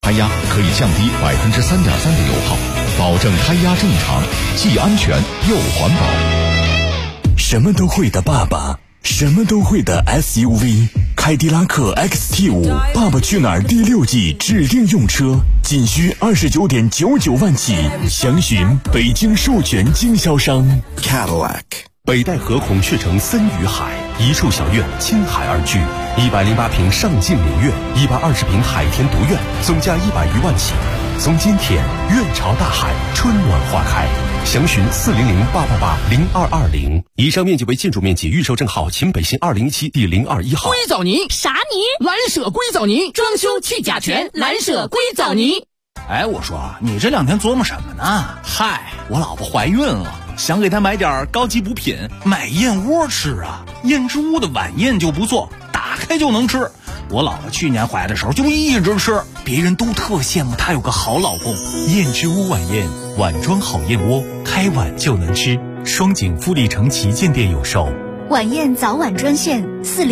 胎压可以降低3.3%的油耗，保证胎压正常，既安全又环保。 什么都会的爸爸，什么都会的 SUV， 凯迪拉克 XT5 爸爸去哪儿第6季指定用车，仅需29.99万起，详询北京授权经销商 Cadillac。 北戴河孔雀城森与海，一处小院亲海而居，108平上进名苑，120平海天独院，总价101万起。从今天院朝大海，春暖花开。详询400-888-0220。以上面积为建筑面积，预售证号秦北新2017第021号。 硅藻泥啥泥？ 蓝舍硅藻泥，装修去甲醛，蓝舍硅藻泥。 哎，我说你这2天琢磨什么呢？嗨，我老婆怀孕了，想给她买点高级补品，买燕窝吃啊。燕之屋的晚宴就不错，打开就能吃。我老婆去年怀的时候就一直吃，别人都特羡慕她有个好老公。 燕之屋晚宴，碗装好燕窝，开碗就能吃。双井富力城旗舰店有售。 晚宴早晚专线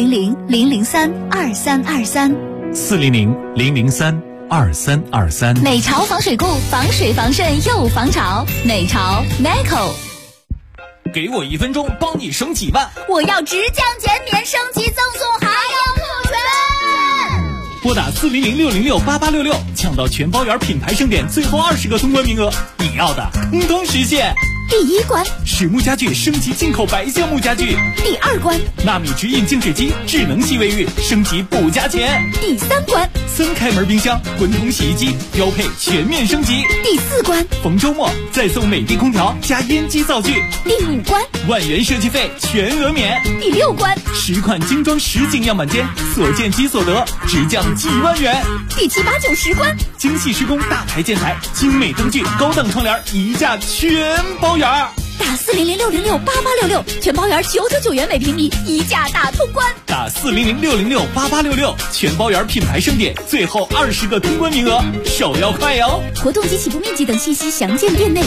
400-003-2323，400-003-2323。 美潮防水固，防水防渗又防潮。美潮 Meco。 给我1分钟，帮你省几万。 我要直降减免，升级赠送还有特权。 拨打400-606-8866，抢到全包圆品牌盛典最后20个通关名额，你要的通通实现。 第1关， 实木家具升级进口白橡木家具。 第2关， 纳米直饮净水机智能洗卫浴升级不加钱。 第3关 ，3开门冰箱滚筒洗衣机标配全面升级。 第4关， 逢周末再送美的空调加烟机灶具。 第5关， 万元设计费全额免。 第6关 ，10款精装实景样板间所见即所得，直降几万元。 第7、8、9、10关， 精细施工大牌建材精美灯具高档窗帘一价全包圆。 打400-606-8866，全包圆999元每平米，一价大通关。 打400-606-8866，全包圆品牌盛典最后20个通关名额，手要快哟！ 活动及起步面积等信息详见店内。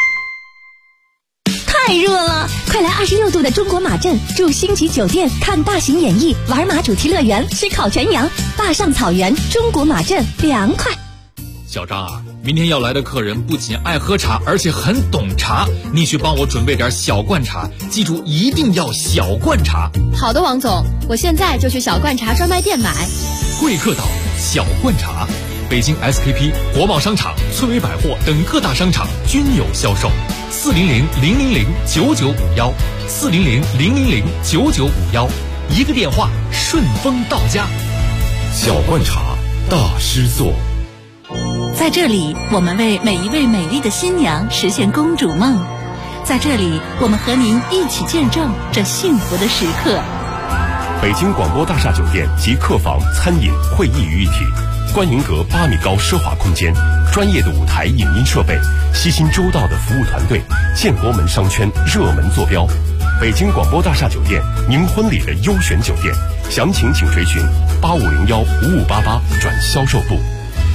太热了，快来26度的中国马镇，住星级酒店，看大型演艺，玩马主题乐园，吃烤全羊，坝上草原，中国马镇，凉快。 小张啊，明天要来的客人不仅爱喝茶，而且很懂茶，你去帮我准备点小罐茶，记住一定要小罐茶。 好的，王总，我现在就去小罐茶专卖店买。 贵客岛小罐茶，北京 SKP、国贸商场、村委百货等各大商场均有销售。400-000-9951，400-000-9951，一个电话，顺丰到家。 小罐茶，大师做。 在这里，我们为每一位美丽的新娘实现公主梦。在这里，我们和您一起见证这幸福的时刻。 北京广播大厦酒店及客房、餐饮、会议于一体，观云阁8米高奢华空间，专业的舞台影音设备，悉心周到的服务团队，建国门商圈热门坐标。北京广播大厦酒店，您婚礼的优选酒店，详情请垂询8501-5588转销售部。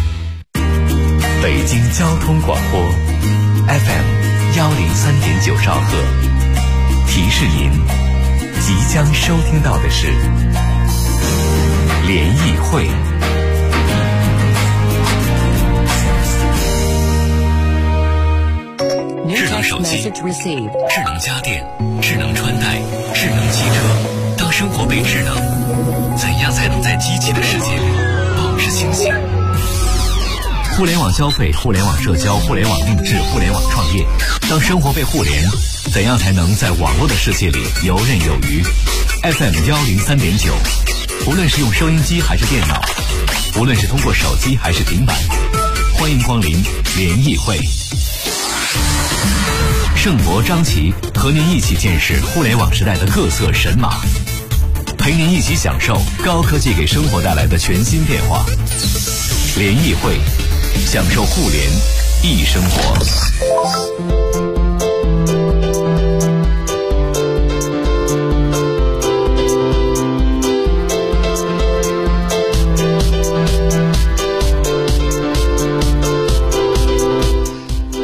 北京交通广播 FM103.9兆赫，提示您即将收听到的是联谊会。智能手机、智能家电、智能穿戴、智能汽车，当生活被智能，怎样才能在机器的世界里保持清醒？互联网消费、互联网社交、互联网定制、互联网创业，当生活被互联，怎样才能在网络的世界里游刃有余？ FM103.9，无论是用收音机还是电脑，无论是通过手机还是平板，欢迎光临联谊会。盛博、张琪和您一起见识互联网时代的各色神马，陪您一起享受高科技给生活带来的全新变化。联谊会，享受互联易生活。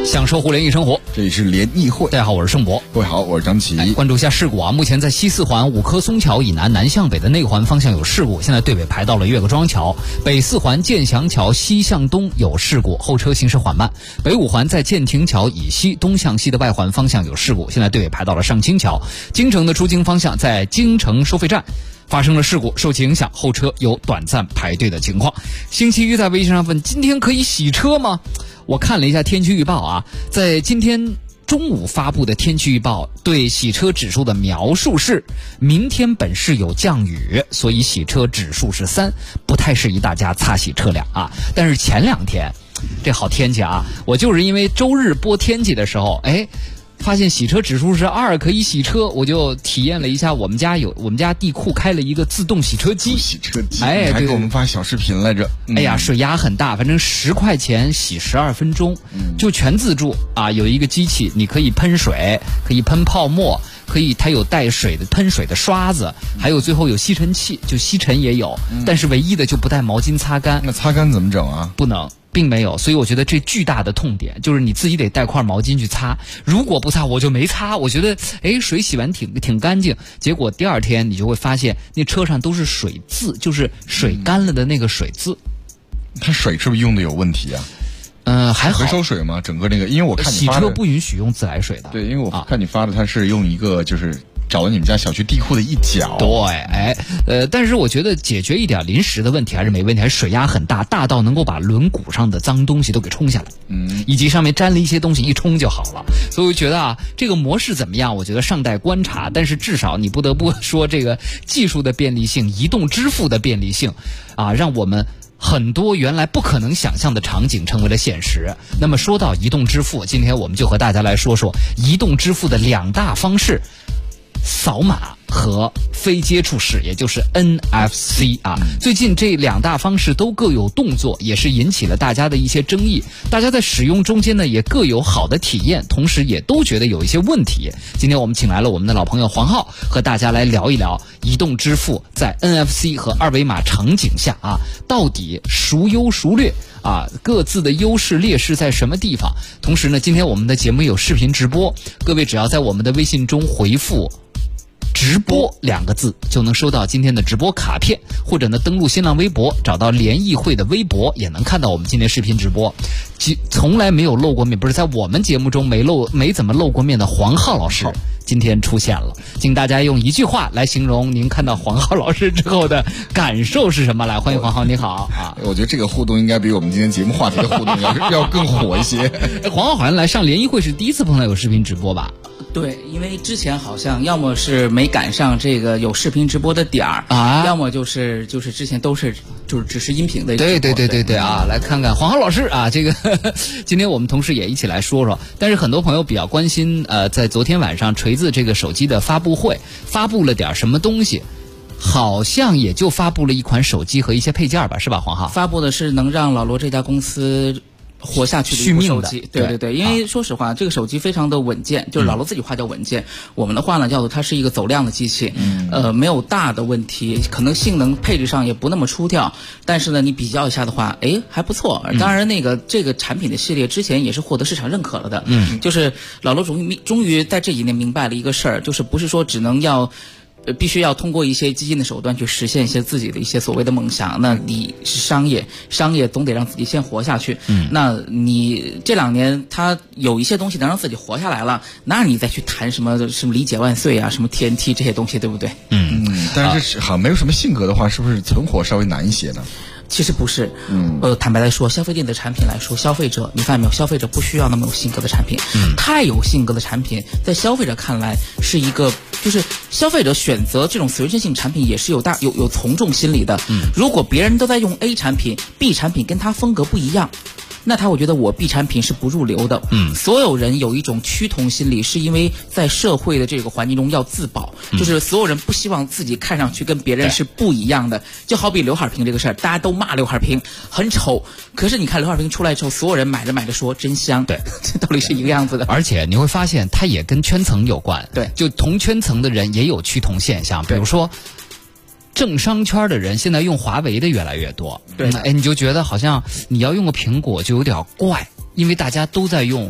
享受互联易生活， 这里是联谊会。 大家好，我是盛博。 各位好，我是张琪。 关注一下事故啊！目前在西四环五棵松桥以南南向北的内环方向有事故，现在队尾排到了岳各庄桥。北四环建祥桥西向东有事故，后车行驶缓慢。北五环在建亭桥以西东向西的外环方向有事故，现在队尾排到了上清桥。京城的出京方向在京城收费站发生了事故，受其影响，后车有短暂排队的情况。星期一在微信上问：今天可以洗车吗？我看了一下天气预报啊，在今天中午发布的天气预报对洗车指数的描述是：明天本市有降雨，所以洗车指数是3，不太适宜大家擦洗车辆啊。但是前2天这好天气啊，我就是因为周日播天气的时候，发现洗车指数是2，可以洗车，我就体验了一下。我们家地库开了一个自动洗车机， 还给我们发小视频来着。 水压很大，反正10块钱洗12分钟，就全自助啊。有一个机器，你可以喷水，可以喷泡沫，它有带水的喷水的刷子，还有最后有吸尘器，就吸尘也有，但是唯一的就不带毛巾擦干。 那擦干怎么整啊？ 不能。并没有，所以我觉得这巨大的痛点就是你自己得带块毛巾去擦，如果不擦我就没擦。我觉得水洗完挺干净，结果第2天你就会发现那车上都是水渍，就是水干了的那个水渍。 它水是不是用的有问题啊？ 还好。 回收水吗？整个那个，因为我看你洗车不允许用自来水的。 对，因为我看你发的它是用一个就是找了你们家小区地库的一角。 对，但是我觉得解决一点临时的问题还是没问题，还是水压很大，大到能够把轮毂上的脏东西都给冲下来，以及上面沾了一些东西一冲就好了。所以我觉得这个模式怎么样？我觉得尚待观察，但是至少你不得不说这个技术的便利性、移动支付的便利性让我们很多原来不可能想象的场景成为了现实。那么说到移动支付，今天我们就和大家来说说移动支付的2大方式：扫码和非接触式，也就是 NFC 啊。最近这2大方式都各有动作，也是引起了大家的一些争议。大家在使用中间呢，也各有好的体验，同时也都觉得有一些问题。今天我们请来了我们的老朋友黄浩，和大家来聊一聊移动支付在 NFC 和二维码场景下到底孰优孰劣各自的优势劣势在什么地方。同时呢，今天我们的节目有视频直播，各位只要在我们的微信中回复直播2个字就能收到今天的直播卡片，或者呢登录新浪微博找到联谊会的微博，也能看到我们今天视频直播。从来没有露过面，不是在我们节目中没怎么露过面的黄浩老师今天出现了，请大家用一句话来形容您看到黄浩老师之后的感受是什么？来，欢迎黄浩，你好我觉得这个互动应该比我们今天节目话题的互动要更火一些。 黄浩好像来上联谊会是第一次碰到有视频直播吧？ 对，因为之前好像要么是没赶上这个有视频直播的点儿要么就是之前都是只是音频的。 对来看看黄浩老师这个今天我们同事也一起来说说。但是很多朋友比较关心在昨天晚上锤子这个手机的发布会发布了点什么东西，好像也就发布了一款手机和一些配件吧，是吧黄浩？ 发布的是能让老罗这家公司活下去的一部手机。对，因为说实话这个手机非常的稳健，就是老罗自己话叫稳健，我们的话呢叫做它是一个走量的机器，没有大的问题，可能性能配置上也不那么出挑，但是呢你比较一下的话还不错。当然这个产品的系列之前也是获得市场认可了的，就是老罗终于在这几年明白了一个事儿，就是不是说只能必须要通过一些激进的手段去实现一些自己的一些所谓的梦想。那你是商业总得让自己先活下去。那你这2年他有一些东西能让自己活下来了，那你再去谈什么理解万岁什么 TNT 这些东西，对不对？ 但是好像没有什么性格的话，是不是存活稍微难一些呢？ 其实不是，坦白来说，消费电子产品来说，消费者你发现没有，消费者不需要那么有性格的产品，太有性格的产品，在消费者看来是一个，就是消费者选择这种随身性产品也是有从众心理的。如果别人都在用 A 产品 ，B 产品跟他风格不一样，那我觉得我 B 产品是不入流的。所有人有一种趋同心理，是因为在社会的这个环境中要自保，就是所有人不希望自己看上去跟别人是不一样的。就好比刘海屏这个事儿，大家都骂刘海屏很丑，可是你看刘海屏出来之后，所有人买着说真香，对，这道理是一个样子的。 而且你会发现它也跟圈层有关， 对， 就同圈层的人也有趋同现象，比如说政商圈的人现在用华为的越来越多， 对， 你就觉得好像你要用个苹果就有点怪，因为大家都在用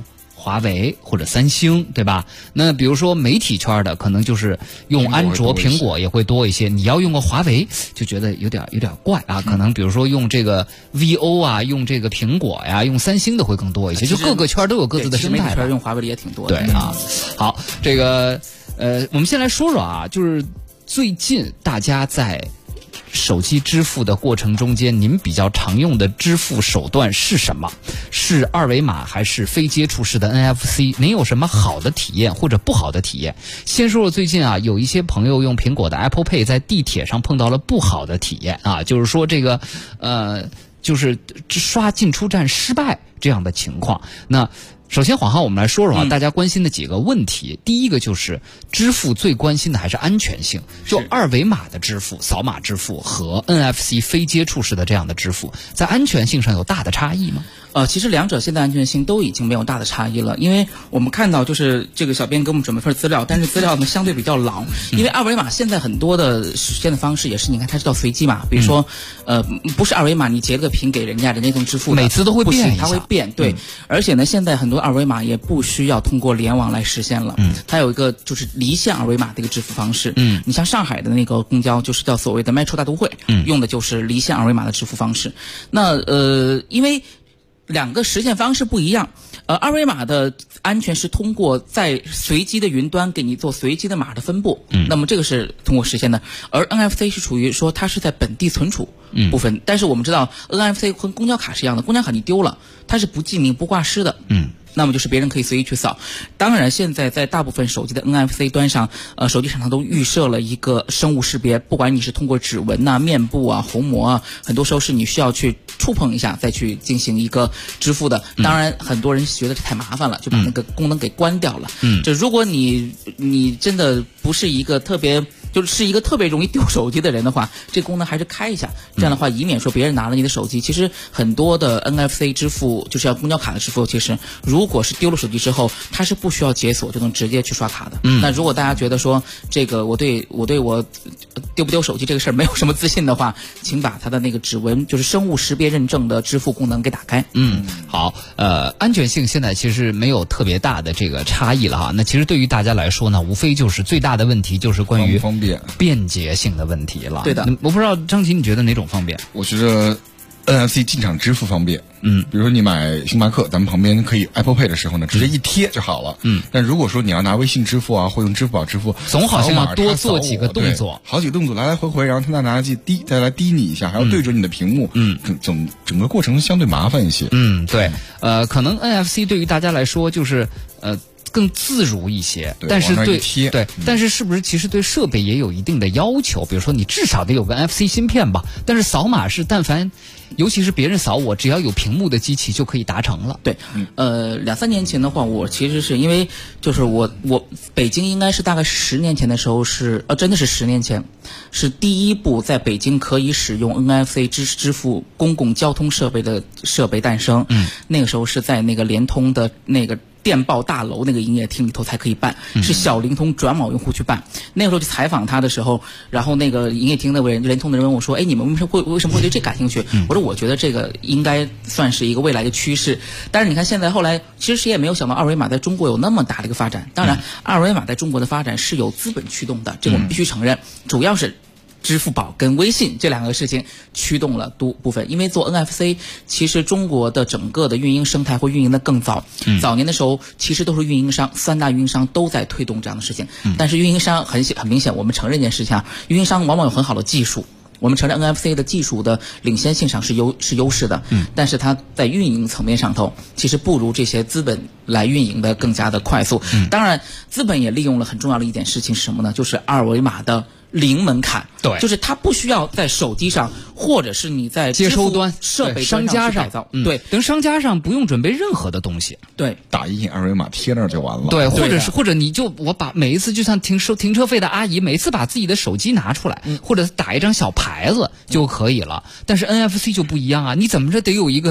华为或者三星，对吧？那比如说媒体圈的，可能就是用安卓、苹果也会多一些。你要用个华为，就觉得有点怪啊。可能比如说用这个 VO 啊，用这个苹果呀，用三星的会更多一些。就各个圈都有各自的生态。 媒体圈用华为的也挺多的。 对啊，好，这个我们先来说说啊，就是最近大家在手机支付的过程中间，您比较常用的支付手段是什么？是二维码还是非接触式的 NFC？ 您有什么好的体验或者不好的体验？先说说最近啊，有一些朋友用苹果的 Apple Pay 在地铁上碰到了不好的体验啊，就是说这个就是刷进出站失败这样的情况。那首先，黄浩，我们来说说啊，大家关心的几个问题。第一个就是支付最关心的还是安全性，就二维码的支付、扫码支付和 NFC 非接触式的这样的支付，在安全性上有大的差异吗？ 其实两者现在安全性都已经没有大的差异了，因为我们看到就是这个小编给我们准备份资料，但是资料呢相对比较老，因为二维码现在很多的实现的方式也是，你看它是叫随机码，比如说不是二维码，你截个屏给人家能支付的， 每次都会变一下， 它会变，对，而且呢，现在很多二维码也不需要通过联网来实现了，它有一个就是离线二维码的一个支付方式，你像上海的那个公交就是叫所谓的 Metro 大都会，用的就是离线二维码的支付方式，那因为两个实现方式不一样，二维码的安全是通过在随机的云端给你做随机的码的分布，那么这个是通过实现的，而 NFC 是处于说它是在本地存储部分，但是我们知道 NFC 和公交卡是一样的，公交卡你丢了，它是不记名不挂失的，那么就是别人可以随意去扫。当然现在在大部分手机的 NFC 端上，手机厂商都预设了一个生物识别，不管你是通过指纹啊、面部啊、虹膜啊，很多时候是你需要去触碰一下再去进行一个支付的。当然很多人觉得这太麻烦了，就把那个功能给关掉了。这如果你真的不是一个特别就是一个特别容易丢手机的人的话，这功能还是开一下，这样的话以免说别人拿了你的手机。其实很多的 NFC 支付就是要公交卡的支付，其实如果是丢了手机之后，它是不需要解锁就能直接去刷卡的。那如果大家觉得说这个我对我丢不丢手机这个事儿没有什么自信的话，请把它的那个指纹就是生物识别认证的支付功能给打开。 好，安全性现在其实没有特别大的这个差异了哈。那其实对于大家来说呢，无非就是最大的问题就是关于方便便捷性的问题了。 对的， 我不知道张琪你觉得哪种方便？ 我觉得 NFC 进场支付方便。比如说你买星巴克，咱们旁边可以 Apple Pay 的时候呢，直接一贴就好了。但如果说你要拿微信支付啊，或用支付宝支付， 总好像要多做几个动作， 好几个动作来来回回，然后他拿起再来滴你一下，还要对准你的屏幕。整个过程相对麻烦一些。 对，可能 NFC 对于大家来说就是更自如一些，但是但是是不是其实对设备也有一定的要求？比如说你至少得有个 NFC 芯片吧，但是扫码是但凡尤其是别人扫我，只要有屏幕的机器就可以达成了。 对，2-3年前的话，我其实是因为就是我北京应该是大概10年前的时候是真的是10年前，是第一部在北京可以使用 NFC 支付公共交通设备的设备诞生。那个时候是在那个联通的那个电报大楼那个营业厅里头才可以办，是小灵通转码用户去办。那个时候去采访他的时候，然后那个营业厅的联通的人问我说：“哎，你们为什么会对这感兴趣？”我说：“我觉得这个应该算是一个未来的趋势。”但是你看现在后来，其实谁也没有想到二维码在中国有那么大的一个发展。当然，二维码在中国的发展是有资本驱动的，这个我们必须承认，主要是支付宝跟微信这两个事情驱动了部分，因为做 NFC 其实中国的整个的运营生态会运营的更早。早年的时候其实都是运营商，3大运营商都在推动这样的事情。但是运营商很明显，我们承认一件事情，运营商往往有很好的技术。我们承认 NFC 的技术的领先性上是优势的，但是它在运营层面上头其实不如这些资本来运营的更加的快速。当然资本也利用了很重要的一点事情是什么呢？就是二维码的零门槛。对，就是它不需要在手机上或者是你在接收端设备商家上改造。对， 等商家上不用准备任何的东西。 对， 打印二维码贴那儿就完了。 对，或者你就我把每一次就像停车费的阿姨，每一次把自己的手机拿出来，或者打一张小牌子就可以了。但是 NFC 就不一样啊，你怎么着得有一个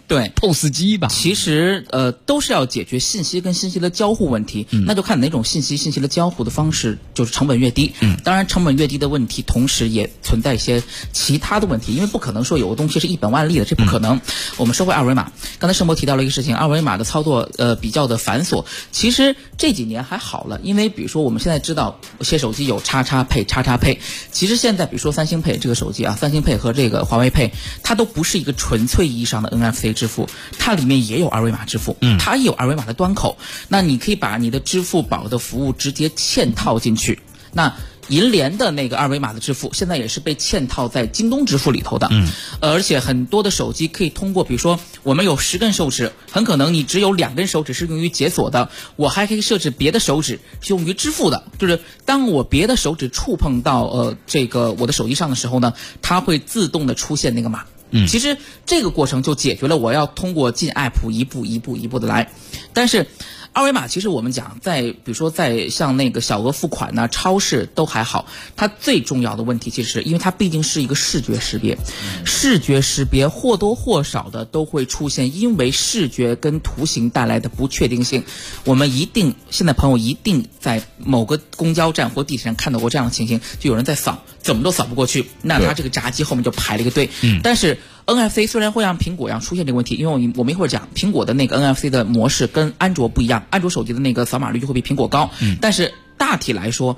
对 POS 机吧。 其实都是要解决信息跟信息的交互问题，那就看哪种信息的交互的方式就是成本越低。当然成本越低的问题，同时也存在一些其他的问题，因为不可能说有个东西是一本万利的，这不可能。我们说回二维码，刚才盛博提到了一个事情，二维码的操作比较的繁琐。其实这几年还好了，因为比如说我们现在知道有些手机有叉叉配，其实现在比如说三星配这个手机啊，三星配和这个华为配，它都不是一个纯粹意义上的 NFC 支付，它里面也有二维码支付，它也有二维码的端口。那你可以把你的支付宝的服务直接嵌套进去。那银联的那个二维码的支付现在也是被嵌套在京东支付里头的，而且很多的手机可以通过，比如说我们有10根手指，很可能你只有2根手指是用于解锁的，我还可以设置别的手指是用于支付的，就是当我别的手指触碰到这个我的手机上的时候呢，它会自动的出现那个码。其实这个过程就解决了我要通过进 app 一步的来。但是二维码其实我们讲比如说在像那个小额付款呢，超市都还好，它最重要的问题其实因为它毕竟是一个视觉识别，视觉识别或多或少的都会出现因为视觉跟图形带来的不确定性。我们现在朋友一定在某个公交站或地铁站看到过这样的情形，就有人在扫，怎么都扫不过去，那他这个闸机后面就排了一个队。但是NFC 虽然会让苹果让出现这个问题，因为我们一会儿讲苹果的那个 NFC 的模式跟安卓不一样，安卓手机的那个扫码率就会比苹果高，但是大体来说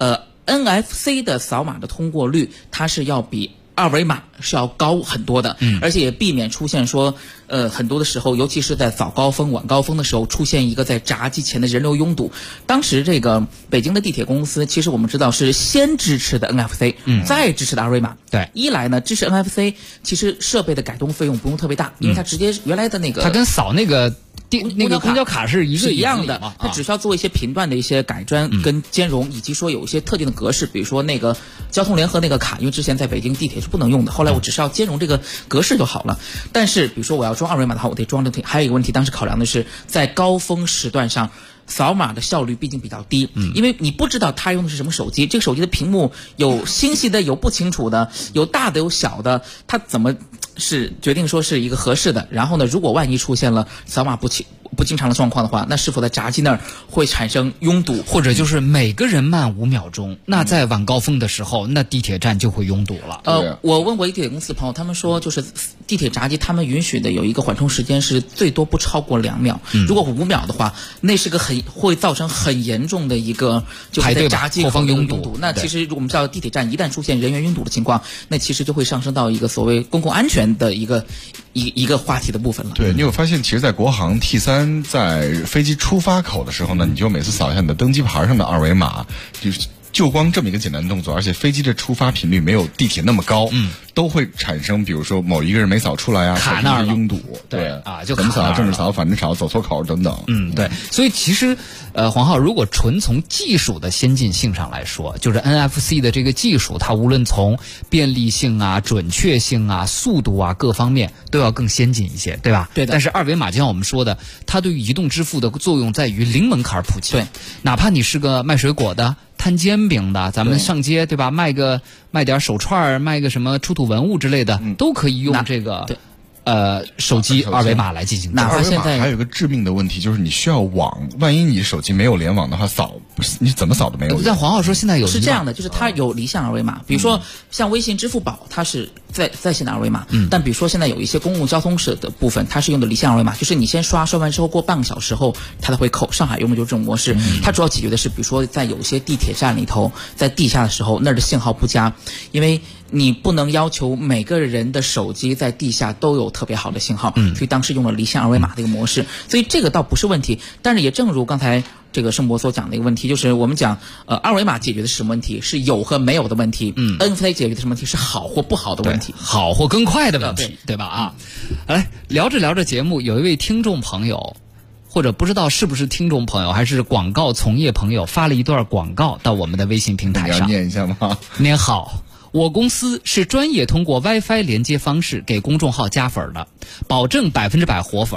NFC 的扫码的通过率它是要比二维码是要高很多的，而且也避免出现说很多的时候，尤其是在早高峰晚高峰的时候，出现一个在闸机前的人流拥堵。当时这个北京的地铁公司其实我们知道是先支持的 NFC，再支持的二维码。 对， 一来呢支持 NFC， 其实设备的改动费用不用特别大，因为它直接原来的那个它跟扫那个公交卡是一样的，它只需要做一些频段的一些改装跟兼容，以及说有一些特定的格式，比如说那个交通联合那个卡，因为之前在北京地铁是不能用的，后来我只是要兼容这个格式就好了。但是比如说我要装二维码的话，我得装这个。还有一个问题，当时考量的是在高峰时段上扫码的效率毕竟比较低，因为你不知道他用的是什么手机，这个手机的屏幕有清晰的有不清楚的，有大的有小的，它怎么是决定说是一个合适的。然后呢，如果万一出现了扫码不经常的状况的话，那是否在闸机那儿会产生拥堵， 或者就是每个人慢5秒钟，那在晚高峰的时候，那地铁站就会拥堵了。 我问过一地铁公司的朋友，他们说就是地铁闸机他们允许的有一个缓冲时间是最多不超过2秒，如果5秒的话，那是个会造成很严重的一个就是在闸机后方拥堵。 那其实我们知道地铁站一旦出现人员拥堵的情况，那其实就会上升到一个所谓公共安全的一个话题的部分了。 对，你有发现其实在国航 T3 在飞机出发口的时候呢，你就每次扫一下你的登机牌上的二维码，就光这么一个简单的动作，而且飞机的出发频率没有地铁那么高，都会产生比如说某一个人没扫出来啊， 卡那儿拥堵。 对就怎么扫，正着扫，反着扫，走错口等等。 对，所以其实黄浩，如果纯从技术的先进性上来说，就是 NFC 的这个技术，它无论从便利性啊、准确性啊、速度啊各方面都要更先进一些，对吧？ 对的。 但是二维码就像我们说的，它对于移动支付的作用在于零门槛普及。 对， 哪怕你是个卖水果的、摊煎饼的，咱们上街对吧？卖点手串，卖个什么出土文物之类的，都可以用这个手机二维码来进行。 二维码还有一个致命的问题，就是你需要网，万一你手机没有联网的话，你怎么扫都没有用。 但黄浩说现在有是这样的，就是它有离线二维码，比如说像微信、支付宝，它是在线的二维码，但比如说现在有一些公共交通社的部分，它是用的离线二维码，就是你先刷完之后过半个小时后，它才会扣。上海用的就是这种模式，它主要解决的是，比如说在有一些地铁站里头，在地下的时候那儿的信号不佳，因为你不能要求每个人的手机在地下都有特别好的信号，所以当时用了离线二维码的一个模式，所以这个倒不是问题。但是也正如刚才这个盛博所讲的一个问题，就是我们讲二维码解决的是什么问题？是有和没有的问题。NFC 解决的什么问题？是好或不好的问题， 好或更快的问题，对吧？来聊着节目，有一位听众朋友，或者不知道是不是听众朋友，还是广告从业朋友，发了一段广告到我们的微信平台上。 你要念一下吗？ 您好。我公司是专业通过 WiFi 连接方式给公众号加粉的，保证100%活粉，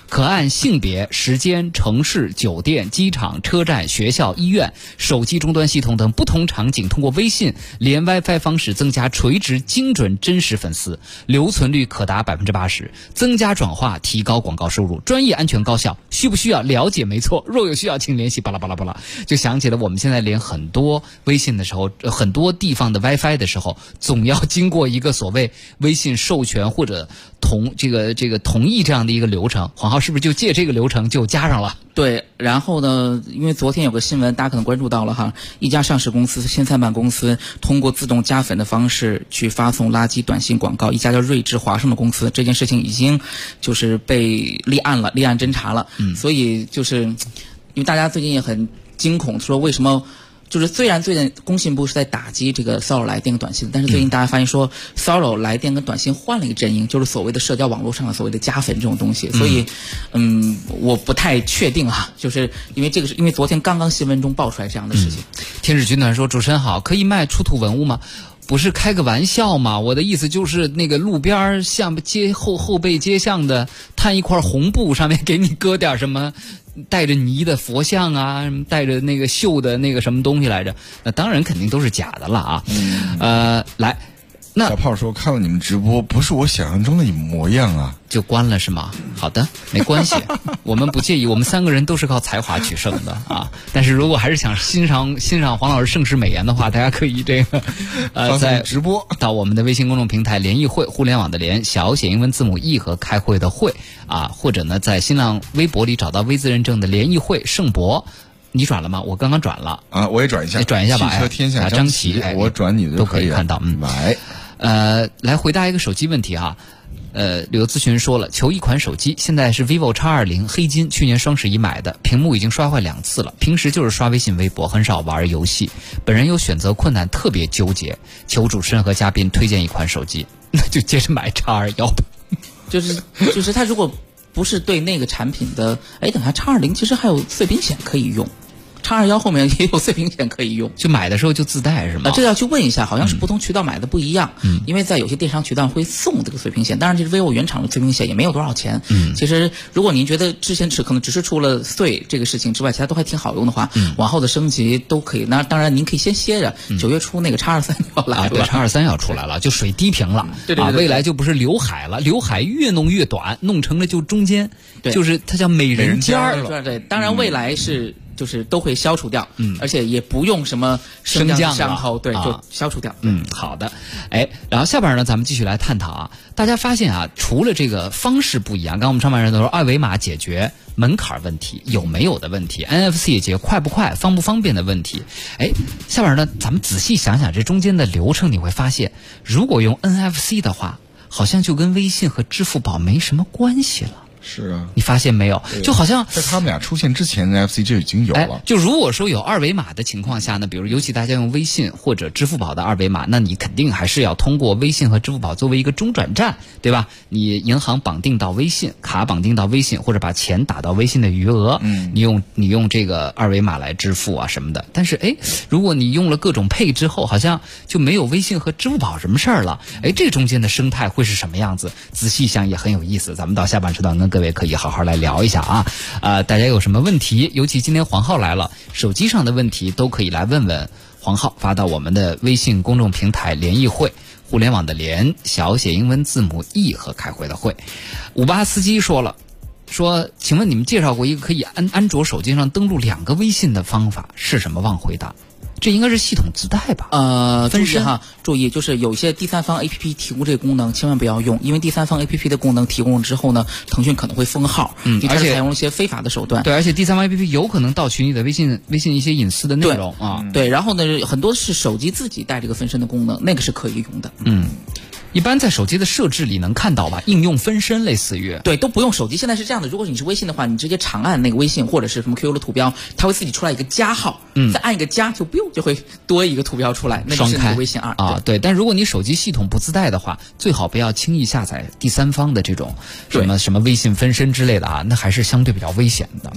可按性别、时间、城市、酒店、机场、车站、学校、医院、手机终端系统等不同场景，通过微信连 WiFi 方式增加垂直、精准、真实粉丝，留存率可达80%，增加转化，提高广告收入，专业、安全、高效。需不需要了解？没错，若有需要，请联系巴拉巴拉巴拉。就想起了我们现在连很多微信的时候，很多地方的 WiFi 的时候，总要经过一个所谓微信授权或者同意这样的一个流程。黄浩是不是就借这个流程就加上了？ 对，然后呢，因为昨天有个新闻，大家可能关注到了哈，一家上市公司新三板公司通过自动加粉的方式去发送垃圾短信广告，一家叫睿智华盛的公司，这件事情已经就是被立案侦查了。所以就是因为大家最近也很惊恐，说为什么？就是虽然最近工信部是在打击这个骚扰来电跟短信，但是最近大家发现说骚扰来电跟短信换了一个阵营，就是所谓的社交网络上的所谓的加粉这种东西。所以我不太确定啊，就是因为这个是因为昨天刚新闻中爆出来这样的事情。 天使军团说，主持人好，可以卖出土文物吗？不是开个玩笑嘛，我的意思就是那个路边像后背街巷的摊一块红布，上面给你搁点什么带着泥的佛像啊，带着那个绣的那个什么东西来着，那当然肯定都是假的了啊。来，那小炮说看了你们直播，不是我想象中的模样啊， 就关了是吗？好的，没关系，我们不介意，我们3个人都是靠才华取胜的啊。但是如果还是想欣赏黄老师盛世美颜的话，大家可以这个在直播到我们的微信公众平台联谊会，互联网的联，小写英文字母 E 和开会的会啊，或者呢在新浪微博里找到微字认证的联谊会盛博。你转了吗？我刚刚转了啊，我也转一下， 转一下吧。 汽车天下张琪， 我转你的都可以看到。来回答一个手机问题哈。旅游咨询说了，求一款手机，现在是 vivo X20 黑金，去年双11买的，屏幕已经刷坏2次了，平时就是刷微信微博，很少玩游戏，本人有选择困难，特别纠结，求主持人和嘉宾推荐一款手机。那就接着买 X21吧。 就是他如果不是对那个产品的，等下 X20 其实还有碎屏险可以用。X21后面也有碎屏险可以用， 就买的时候就自带是吗？ 这要去问一下，好像是不同渠道买的不一样。因为在有些电商渠道会送这个碎屏险，当然这是 vivo 原厂的碎屏险，也没有多少钱。其实如果您觉得之前可能只是除了碎这个事情之外，其他都还挺好用的话，往后的升级都可以。那当然您可以先歇着，9月初那个 X23要来了， 对 X23要出来了，就水低屏了。 对， 未来就不是刘海了，刘海越弄越短，弄成了就中间，就是它叫美人尖儿了。 对，当然未来是。就是都会消除掉，而且也不用什么升降上头，对，就消除掉。 好的，然后下边呢，咱们继续来探讨啊。大家发现啊，除了这个方式不一样，刚刚我们上半人都说二维码解决门槛问题，有没有的问题 ，NFC 也解决快不快、方不方便的问题。下边呢，咱们仔细想想这中间的流程，你会发现，如果用 NFC 的话，好像就跟微信和支付宝没什么关系了。 是啊， 你发现没有？就好像在他们俩出现之前 NFC 就已经有了。 就如果说有二维码的情况下呢，比如尤其大家用微信或者支付宝的二维码，那你肯定还是要通过微信和支付宝作为一个中转站，对吧？你银行绑定到微信，卡绑定到微信，或者把钱打到微信的余额，你用这个二维码来支付啊什么的。但是如果你用了各种配之后，好像就没有微信和支付宝什么事儿了。这中间的生态会是什么样子？仔细想也很有意思。咱们到下半时段跟各位可以好好来聊一下啊。大家有什么问题，尤其今天黄浩来了，手机上的问题都可以来问问黄浩，发到我们的微信公众平台联谊会，互联网的联，小写英文字母 E 和开会的会。58司机说请问你们介绍过一个可以安卓手机上登录2个微信的方法是什么？忘回答。这应该是系统自带吧？ 分身注意，就是有些第三方 APP 提供这个功能，千万不要用，因为第三方 APP 的功能提供了之后呢，腾讯可能会封号，而且采用一些非法的手段。 对，而且第三方 APP 有可能盗取你的微信一些隐私的内容啊。 对，然后呢，很多是手机自己带这个分身的功能，那个是可以用的。 一般在手机的设置里能看到吧？应用分身类似于对，都不用手机。现在是这样的，如果你是微信的话，你直接长按那个微信或者是什么 QQ 的图标，它会自己出来一个加号，再按一个加就不用就会多一个图标出来，那就是你的微信2 啊。对，但如果你手机系统不自带的话，最好不要轻易下载第三方的这种什么微信分身之类的啊，那还是相对比较危险的。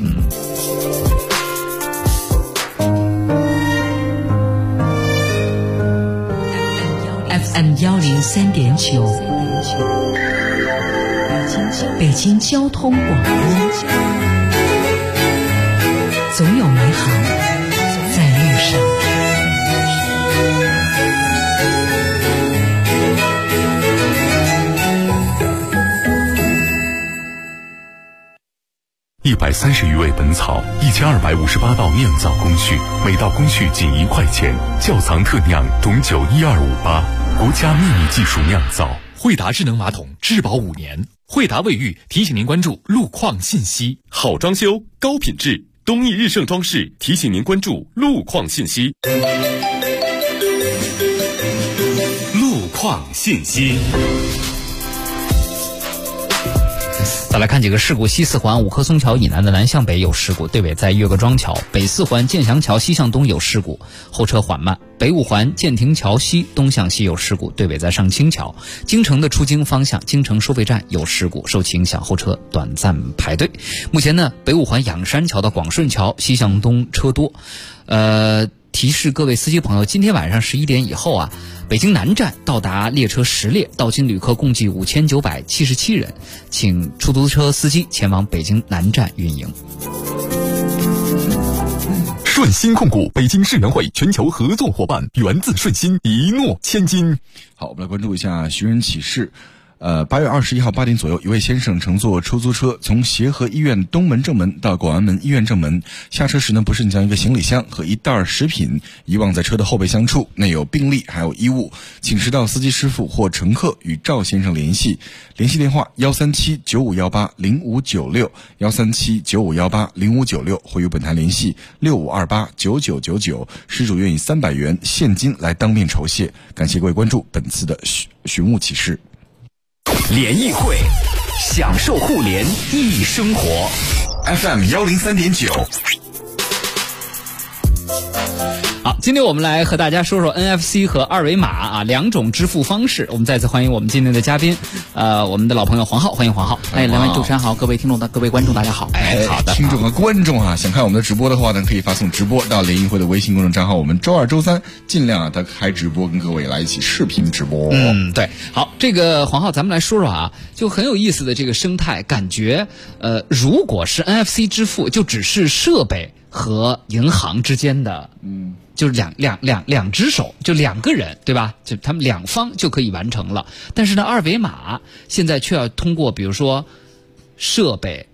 FM 103.9，北京北京交通广播，总有美好在路上。 130余味本草，1258道酿造工序，每道工序仅1块钱。窖藏特酿董酒12588，国家秘密技术酿造。 惠达智能马桶质保5年。惠达卫浴提醒您关注路况信息。 好装修，高品质，东益日盛装饰提醒您关注路况信息。路况信息。 再来看几个事故，西四环五棵松桥以南的南向北有事故，对尾在岳各庄桥；北四环建祥桥西向东有事故，后车缓慢；北五环建亭桥西东向西有事故，对尾在上清桥；京城的出京方向京城收费站有事故，受其影响后车短暂排队。目前呢，北五环仰山桥到广顺桥西向东车多。提示各位司机朋友，今天晚上11点以后啊，北京南站到达列车10列，到京旅客共计5977人，请出租车司机前往北京南站运营。 顺鑫控股北京世能会全球合作伙伴，源自顺鑫，一诺千金。 好，我们来关注一下寻人启事。8月21号8点左右，一位先生乘坐出租车从协和医院东门正门到广安门医院正门，下车时呢，不慎将一个行李箱和一袋食品遗忘在车的后备箱处，内有病历还有衣物，请示到司机师傅或乘客与赵先生联系，联系电话13795180596 13795180596，或与本台联系65289999，失主愿以300元现金来当面酬谢。感谢各位关注本次的寻物启事。 联谊会，享受互联易生活。 FM 103.9。 好，今天我们来和大家说说 NFC 和二维码啊两种支付方式。我们再次欢迎我们今天的嘉宾，我们的老朋友黄浩，欢迎黄浩。 两位主持人好，各位听众的各位观众大家好。 好的， 听众和观众啊，想看我们的直播的话呢，可以发送直播到联谊会的微信公众账号。我们周2、周3尽量的开直播，跟各位来一起视频直播。 对。好，这个黄浩，咱们来说说啊，就很有意思的这个生态，感觉如果是 NFC 支付，就只是设备和银行之间的，就是两只手，就2个人，对吧？就他们2方就可以完成了。但是呢，二维码现在却要通过比如说设备、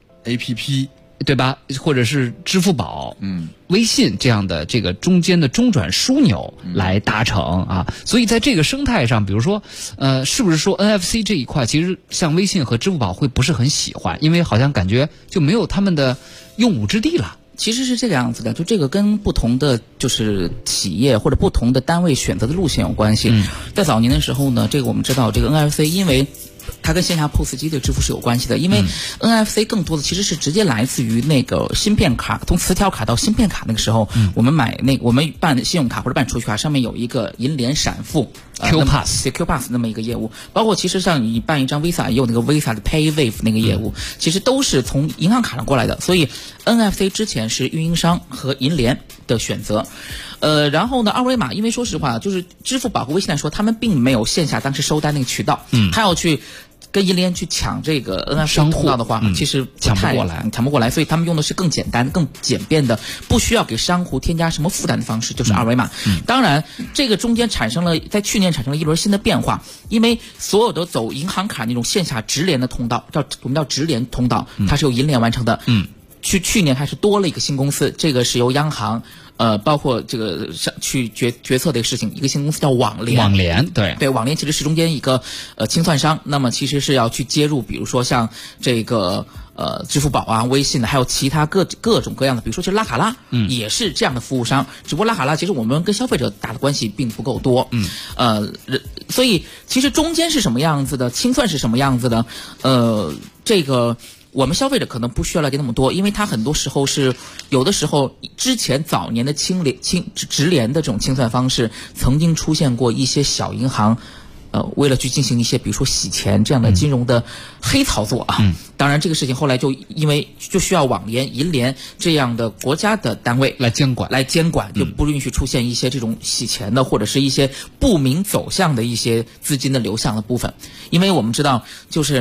APP， 对吧？或者是支付宝、微信这样的这个中间的中转枢纽来达成啊。所以在这个生态上，比如说，是不是说 NFC 这一块，其实像微信和支付宝会不是很喜欢，因为好像感觉就没有他们的用武之地了。 其实是这个样子的，就这个跟不同的就是企业或者不同的单位选择的路线有关系。在早年的时候呢，这个我们知道这个 NFC 因为它跟线下 POS 机的支付是有关系的，因为 NFC 更多的其实是直接来自于那个芯片卡，从磁条卡到芯片卡那个时候，我们办信用卡或者办储蓄卡上面有一个银联闪付 Q Pass 那么一个业务，包括其实像你办一张 Visa 也有那个 Visa 的 PayWave 那个业务，其实都是从银行卡上过来的，所以 NFC 之前是运营商和银联的选择。然后呢，二维码，因为说实话，就是支付宝和微信来说，他们并没有线下当时收单那个渠道，他要去跟银联去抢这个 NFC 通道的话，其实抢不过来，所以他们用的是更简单、更简便的，不需要给商户添加什么负担的方式，就是二维码。当然，这个中间在去年产生了一轮新的变化，因为所有的走银行卡那种线下直联的通道，我们叫直联通道，它是由银联完成的。去年还是多了一个新公司，这个是由央行。包括这个去决策这个事情，一个新公司叫网联，对，网联其实是中间一个清算商，那么其实是要去接入，比如说像这个支付宝啊、微信的，还有其他各种各样的，比如说其实拉卡拉，也是这样的服务商，只不过拉卡拉其实我们跟消费者打的关系并不够多，所以其实中间是什么样子的，清算是什么样子的，这个。我们消费者可能不需要了解那么多，因为它很多时候是有的时候之前早年的直联的这种清算方式，曾经出现过一些小银行，为了去进行一些比如说洗钱这样的金融的黑操作啊。当然这个事情后来就因为就需要网联、银联这样的国家的单位来监管， 就不允许出现一些这种洗钱的或者是一些不明走向的一些资金的流向的部分。因为我们知道就是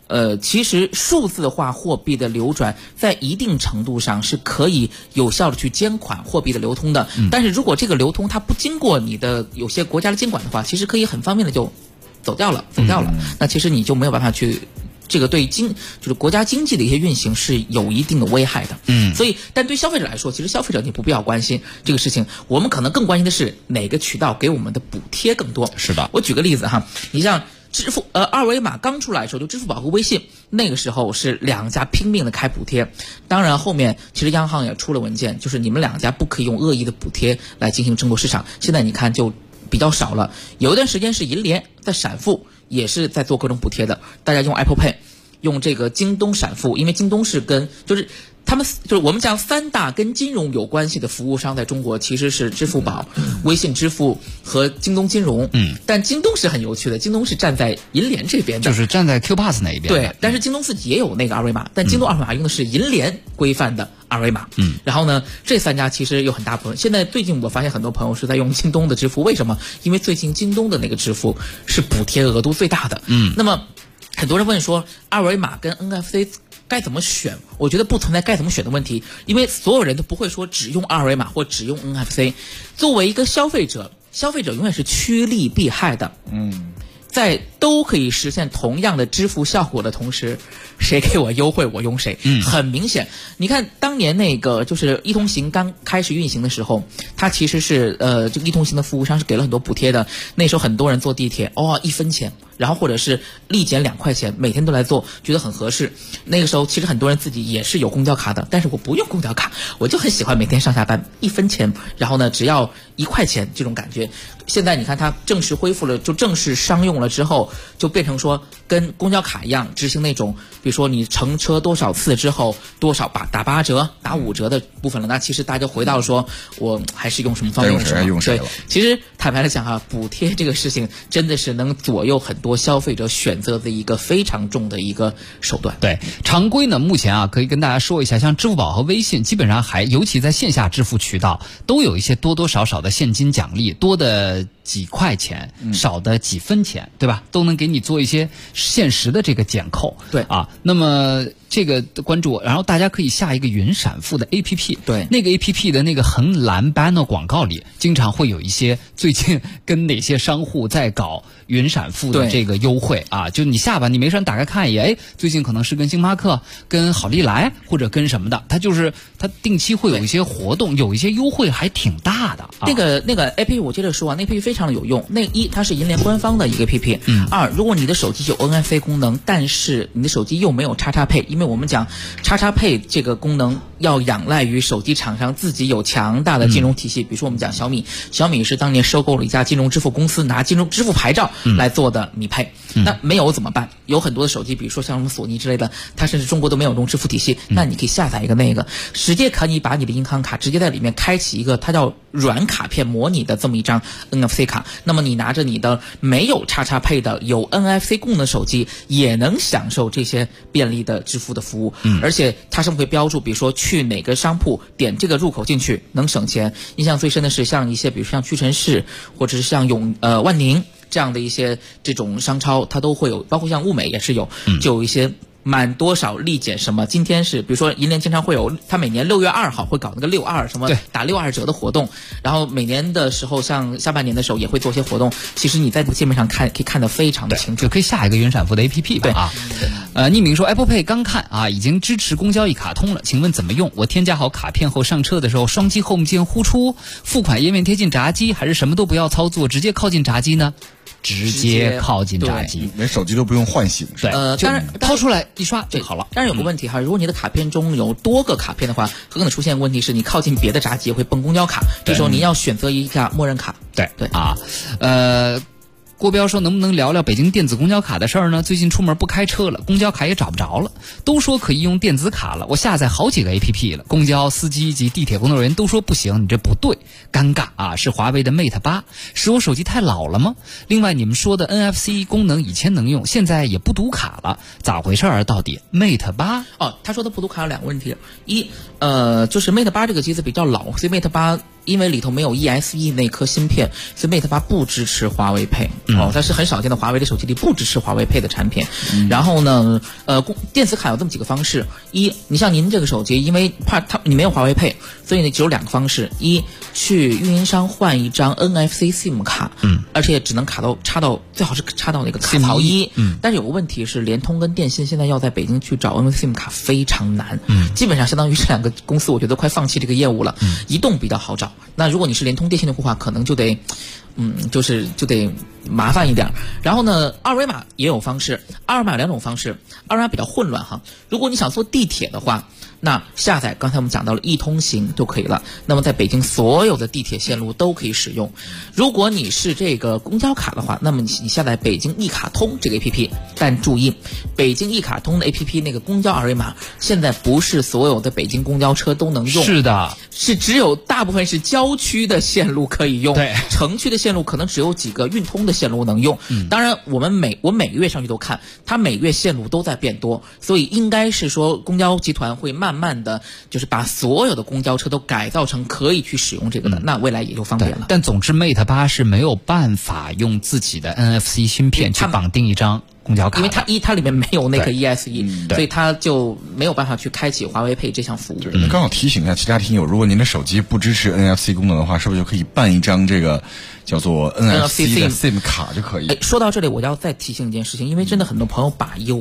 其实数字化货币的流转在一定程度上是可以有效的去监管货币的流通的。但是如果这个流通它不经过你的有些国家的监管的话，其实可以很方便的就走掉了。那其实你就没有办法去。这个对就是国家经济的一些运行是有一定的危害的。所以但对消费者来说，其实消费者你不必要关心这个事情，我们可能更关心的是哪个渠道给我们的补贴更多。 是的， 我举个例子哈，你像二维码刚出来的时候，就支付宝和微信，那个时候是两家拼命的开补贴。当然后面其实央行也出了文件，就是你们两家不可以用恶意的补贴来进行争夺市场。现在你看就比较少了。有一段时间是银联在闪付也是在做各种补贴的，大家用 Apple Pay， 用这个京东闪付，因为京东是他们就是我们讲三大跟金融有关系的服务商，在中国其实是支付宝、微信支付和京东金融。但京东是很有趣的，京东是站在银联这边的， 就是站在 QPass 那一边的。 对，但是京东自己也有那个二维码，但京东二维码用的是银联规范的二维码。然后呢，这三家其实有很大部分。现在最近我发现很多朋友是在用京东的支付，为什么？因为最近京东的那个支付是补贴额度最大的。那么很多人问说，二维码跟 NFC该怎么选？我觉得不存在该怎么选的问题，因为所有人都不会说只用二维码或只用 NFC。作为一个消费者永远是趋利避害的。在都可以实现同样的支付效果的同时，谁给我优惠我用谁。很明显，你看当年那个就是一通行刚开始运行的时候，它其实是这个一通行的服务商是给了很多补贴的。那时候很多人坐地铁1分钱，然后或者是立减2块钱，每天都来做，觉得很合适。那个时候其实很多人自己也是有公交卡的，但是我不用公交卡，我就很喜欢每天上下班1分钱，然后呢只要1块钱这种感觉。现在你看它正式恢复了，就正式商用了之后，就变成说跟公交卡一样执行那种，比如说你乘车多少次之后多少打8折、打5折的部分了。那其实大家回到说，我还是用什么方面用什么。对，其实坦白来讲哈，补贴这个事情真的是能左右很多消费者选择的一个非常重的一个手段。 对，常规呢，目前可以跟大家说一下，像支付宝和微信，基本上尤其在线下支付渠道，都有一些多多少少的现金奖励，多的几块钱，少的几分钱，对吧？都能给你做一些现实的这个减扣。 对那么这个关注，然后大家可以下一个云闪付的 APP。 对， 那个 APP 的那个横栏 banner 广告里，经常会有一些最近跟哪些商户在搞云闪付的这个优惠就你下吧，你没事打开看一眼，最近可能是跟星巴克、跟好利来或者跟什么的，它定期会有一些活动，有一些优惠还挺大的。 那个 APP 我接着说那 APP 非常的有用。它是银联官方的一个 APP。2，如果你的手机有 NFC 功能，但是你的手机又没有叉叉配，因为我们讲叉叉配这个功能要仰赖于手机厂商自己有强大的金融体系。比如说我们讲小米是当年收购了一家金融支付公司，拿金融支付牌照来做的米配。那没有怎么办？有很多的手机，比如说像什么索尼之类的，它甚至中国都没有这种支付体系。那你可以下载一个直接可以把你的银行卡直接在里面开启一个它叫软卡片模拟的这么一张 NFC 卡。那么你拿着你的没有叉叉配的有 NFC 功能的手机，也能享受这些便利的支付的服务。而且它上面会标注，比如说去哪个商铺点这个入口进去能省钱。印象最深的是像一些比如说像屈臣氏或者是像万宁这样的一些这种商超，它都会有，包括像物美也是有，就有一些满多少立减什么。今天是比如说银联经常会有，它每年6月2号会搞那个62什么打62折的活动，然后每年的时候像下半年的时候也会做些活动。其实你在这个界面上可以看得非常的清楚， 就可以下一个云闪付的 APP 吧。匿名说 Apple Pay 刚看已经支持公交一卡通了，请问怎么用？我添加好卡片后上车的时候，双击 Home 键呼出，付款页面贴近闸机，还是什么都不要操作，直接靠近闸机呢？直接靠近闸机， 连手机都不用唤醒。 对，当然掏出来一刷就好了。 当然有个问题如果你的卡片中有多个卡片的话，很可能出现问题是你靠近别的闸机会蹦公交卡，这时候你要选择一下默认卡。 对郭彪说能不能聊聊北京电子公交卡的事儿呢？最近出门不开车了，公交卡也找不着了，都说可以用电子卡了，我下载好几个 APP 了，公交司机及地铁工作人员都说不行，你这不对，尴尬是华为的 Mate 8，是我手机太老了吗？另外你们说的 NFC 功能以前能用，现在也不读卡了，咋回事到底 Mate 8？ 他说的不读卡有2个问题，一就是 Mate 8这个机子比较老，所以 Mate 8 因为里头没有 ESE 那颗芯片，所以 Mate 8不支持华为 Pay。它是很少见的华为的手机里不支持华为 Pay 的产品。然后呢，电子卡有这么几个方式：一，你像您这个手机，因为怕你没有华为 Pay， 所以呢只有2个方式：一，去运营商换一张 NFC SIM 卡，而且只能插到最好是插到那个卡槽1。但是有个问题是，联通跟电信现在要在北京去找 NFC SIM 卡非常难，基本上相当于这2个公司，我觉得快放弃这个业务了。移动比较好找，那如果你是联通、电信的户的话，可能就得，就得麻烦一点。然后呢，二维码也有方式，二维码有2种方式，二维码比较混乱哈。如果你想坐地铁的话，那下载刚才我们讲到了易通行就可以了。那么在北京所有的地铁线路都可以使用。如果你是这个公交卡的话，那么你下载北京一卡通这个 APP， 但注意，北京一卡通的 APP 那个公交二维码，现在不是所有的北京公交车都能用。 是的， 是只有大部分是郊区的线路可以用， 对， 城区的线路可能只有几个运通的线路能用。当然我每个月上去都看，它每个月线路都在变多，所以应该是说公交集团会慢慢的就是把所有的公交车都改造成可以去使用这个的，那未来也就方便了。 但总之 Mate 8是没有办法用自己的 NFC 芯片去绑定一张公交卡， 因为它里面没有那个 ESE，所以它就没有办法去开启华为 Pay 这项服务。 那刚好提醒一下其他听友，如果您的手机不支持 NFC 功能的话，是不是就可以办一张这个叫做 NFC 的 SIM 卡就可以？ 说到这里，我要再提醒一件事情，因为真的很多朋友把有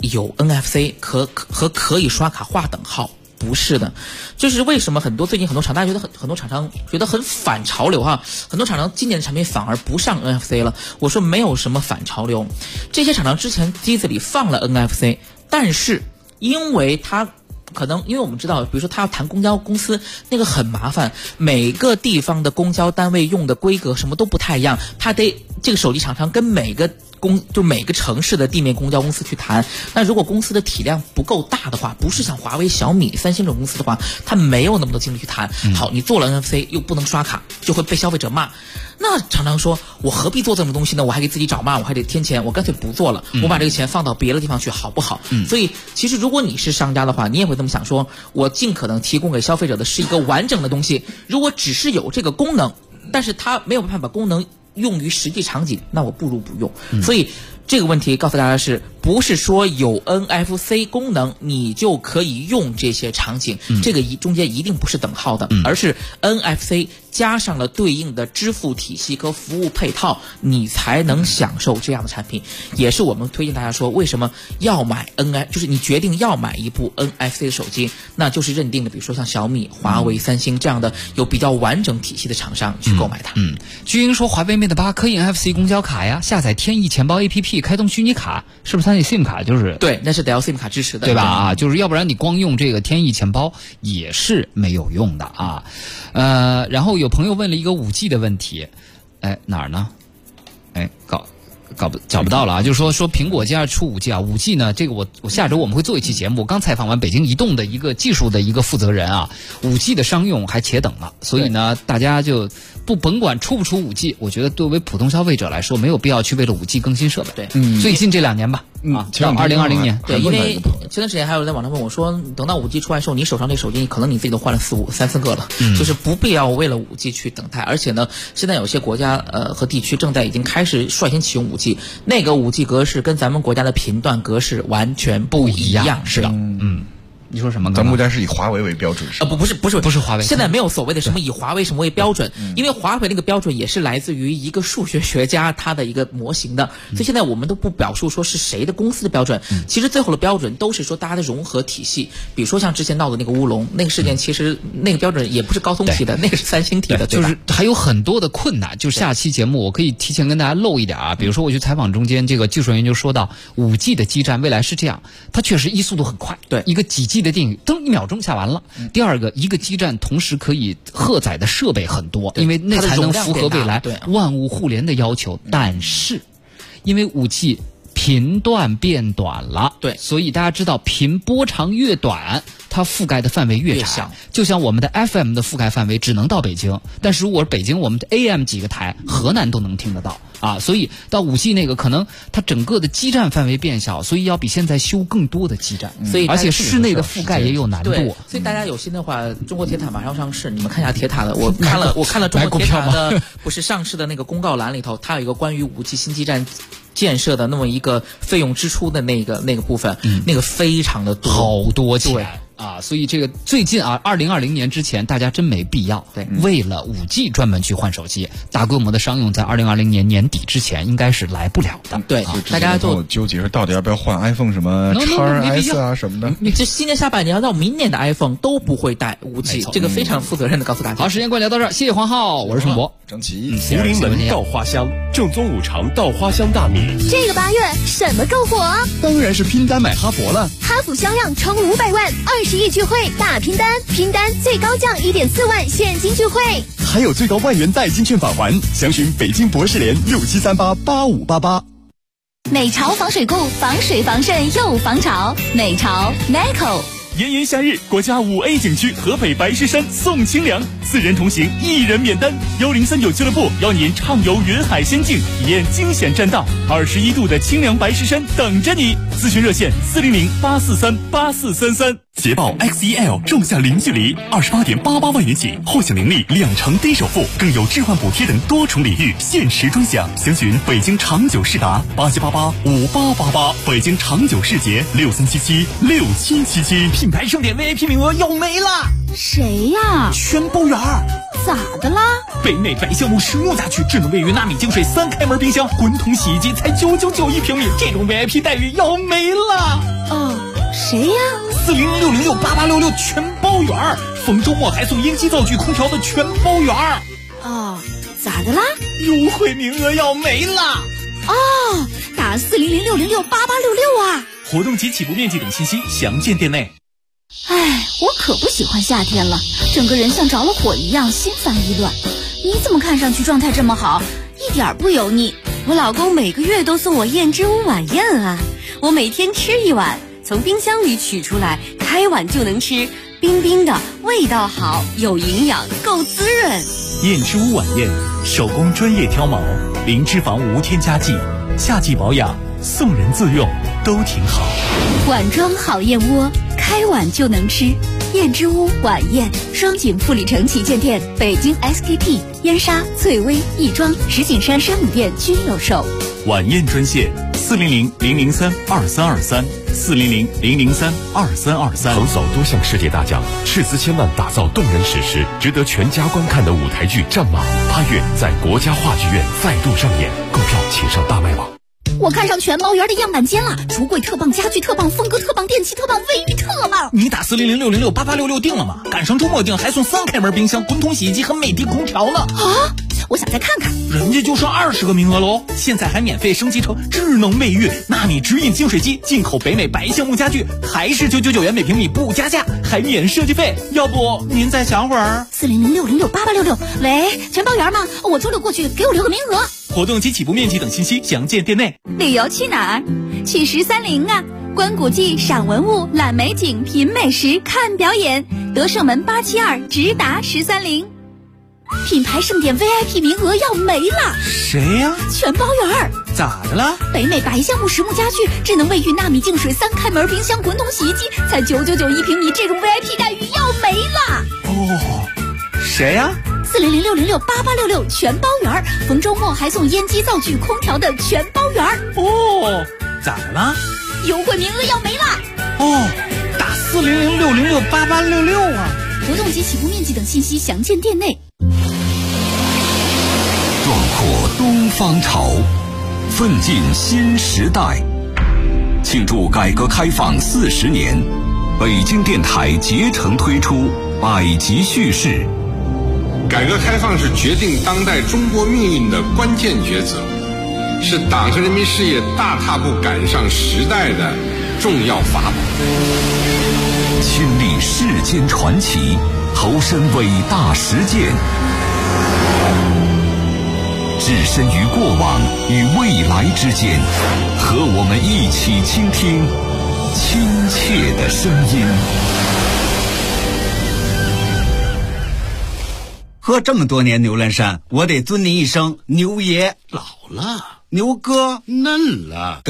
NFC 和可以刷卡划等号。不是的，就是为什么最近很多厂，大家觉得很多厂商觉得很反潮流哈，很多厂商今年的产品反而不上 NFC 了。我说没有什么反潮流，这些厂商之前机子里放了 NFC， 但是因为它可能因为我们知道，比如说他要谈公交公司那个很麻烦，每个地方的公交单位用的规格什么都不太一样，他得这个手机厂商跟每个城市的地面公交公司去谈。那如果公司的体量不够大的话，不是像华为、小米、三星这种公司的话，他没有那么多精力去谈。好，你做了 NFC 又不能刷卡，就会被消费者骂。那常常说，我何必做这种东西呢？我还给自己找骂，我还得添钱，我干脆不做了，我把这个钱放到别的地方去，好不好？所以其实如果你是商家的话，你也会这么想说，我尽可能提供给消费者的是一个完整的东西。如果只是有这个功能，但是它没有办法把功能用于实际场景，那我不如不用。所以这个问题告诉大家是不是说有 NFC 功能你就可以用这些场景，这个中间一定不是等号的，而是 NFC 加上了对应的支付体系和服务配套，你才能享受这样的产品。也是我们推荐大家说，为什么要买 就是你决定要买一部 NFC 的手机，那就是认定的比如说像小米、华为、三星这样的有比较完整体系的厂商去购买它。 巨婴说华为 Mate 8可以 NFC 公交卡呀，下载天翼钱包 APP 开通虚拟卡，是不是它那 SIM 卡就是对，那是得要 SIM 卡支持的， 对吧？就是要不然你光用这个天翼钱包也是没有用的啊。然后有朋友问了一个5G 的问题，哪儿呢？找不到了啊！就是说苹果接下来出5G 啊，5G 呢，这个我下周我们会做一期节目。我刚采访完北京移动的一个技术的一个负责人啊，5G 的商用还且等了，所以呢，大家就甭管出不出5G，我觉得作为普通消费者来说，没有必要去为了5G 更新设备。对，最近这2年吧，到2020年。 对，因为前段时间还有人在网上问我说，等到5G 出来的时候，你手上这手机可能你自己都换了3、4个了，就是不必要为了5G 去等待。而且呢，现在有些国家和地区已经开始率先启用5G，那个5G 格式跟咱们国家的频段格式完全不一样， 是的，你说什么？ 咱们国家是以华为为标准， 不是华为。现在没有所谓的什么以华为什么为标准，因为华为那个标准也是来自于一个数学学家他的一个模型的，所以现在我们都不表述说是谁的公司的标准，其实最后的标准都是说大家的融合体系。比如说像之前闹的那个乌龙那个事件，其实那个标准也不是高通提的，那个是三星提的，对吧？ 就是还有很多的困难。就下期节目我可以提前跟大家漏一点啊，比如说我去采访中间这个技术人员就说到5G 的基站未来是这样，它确实速度很快， 对， 一个几 G 的电影噔1秒钟下完了。第二个，一个基站同时可以荷载的设备很多，因为那才能符合未来万物互联的要求。但是，因为5G 频段变短了， 对， 所以大家知道频波长越短，它它覆盖的范围越窄。就像我们的 FM 的覆盖范围只能到北京，但是如果北京我们的 AM 几个台，河南都能听得到啊。所以到5G 那个可能它整个的基站范围变小，所以要比现在修更多的基站， 所以而且室内的覆盖也有难度。 所以大家有心的话，中国铁塔马上上市，你们看一下铁塔的，我看了中国铁塔的不是上市的那个公告栏里头，它有一个关于5G 新基站建设的那么一个费用支出的那个部分，那个非常的多， 好多钱啊！所以这个最近啊，2020年之前大家真没必要为了5G 专门去换手机，大规模的商用在2020年年底之前应该是来不了的。 对，大家就纠结是到底要不要换 iPhone 什么 XS 啊什么的。 你这今年下半年到明年的 iPhone 都不会带5G，这个非常负责任的告诉大家。 好，时间关聊到这儿，谢谢黄浩，我是盛博。 张琪， 福临门稻花香，正宗5常稻花香大米。 这个8月什么够火？ 当然是拼单买哈佛了。 哈弗销量冲500万，20亿聚会大拼单，拼单最高降1.4万现金聚会， 还有最高万元代金券返还。详询北京博士联67388588。 美潮防水固，防水防渗又防潮。美潮 Neco。 炎炎夏日，国家5A 景区河北白石山送清凉，4人同行1人免单。1039俱乐部邀您畅游云海仙境，体验惊险栈道，21度的清凉白石山等着你。咨询热线400-843-8433。捷豹 XEL 仲夏零距离，28.88万元起，或享零利2成低首付，更有置换补贴等多重礼遇，限时专享。详询北京长久世达87885888，北京长久世捷63776777。品牌盛典 VIP 名额要没了。 谁呀？ 全包圆儿。 咋的啦？ 北美白橡木实木家具，智能卫浴纳米净水3开门冰箱，滚筒洗衣机才999一平米，这种 VIP 待遇要没了。 谁呀 ？4006068866全包圆儿，逢周末还送烟机灶具空调的全包圆儿。 咋的啦？ 优惠名额要没了。 打40006068866啊！ 活动及起步面积等信息详见店内。 我可不喜欢夏天了，整个人像着了火一样，心烦意乱。你怎么看上去状态这么好，一点不油腻？ 我老公每个月都送我燕之屋晚宴啊，我每天吃一碗，从冰箱里取出来，开碗就能吃，冰冰的，味道好，有营养，够滋润。 燕之屋晚宴，手工专业挑毛，零脂肪无添加剂，夏季保养，送人自用都挺好。 碗装好燕窝，开碗就能吃。燕之屋晚宴，双井富里城旗舰店、北京 SKP、燕莎、翠微、亦庄、石景山山姆店均有售。 晚宴专线400-003-2323，400-003-2323。 横扫多项世界大奖，斥资千万打造动人史诗，值得全家观看的舞台剧《战马》8月在国家话剧院再度上演，购票请上大麦网。 我看上全包园的样板间了，橱柜特棒，家具特棒，风格特棒，电器特棒，卫浴特棒。 你打40006068866定了吗？赶上周末定还送3开门冰箱、滚筒洗衣机和美的空调呢。 我想再看看。 人家就剩20个名额喽，现在还免费升级成智能卫浴、纳米直饮净水机，进口北美白橡木家具，还是999元每平米不加价，还免设计费。要不您再想会儿 ？40006068866。喂，全包园吗？我周六过去，给我留个名额。 活动及起步面积等信息详见店内。 旅游去哪儿？去1030啊！观古迹、赏文物、览美景、品美食、看表演。德胜门872直达1030。品牌盛典 VIP 名额要没了。 谁呀？ 全包园。 咋的了？ 北美白橡木实木家具、智能卫浴、纳米净水3开门冰箱、滚筒洗衣机才999一平米，这种 VIP 待遇要没了。 谁呀 ？40006068866全包园，逢周末还送烟机灶具空调的全包园。 咋的了？ 优惠名额要没了。 打40006068866啊！ 活动及起步面积等信息详见店内。 壮阔东方潮，奋进新时代。庆祝改革开放40年，北京电台竭诚推出百集叙事。 改革开放是决定当代中国命运的关键抉择，是党和人民事业大踏步赶上时代的重要法宝。 亲历世间传奇，投身伟大实践，置身于过往与未来之间，和我们一起倾听亲切的声音。 喝这么多年牛栏山，我得尊您一声牛爷。 老了， 牛哥嫩了。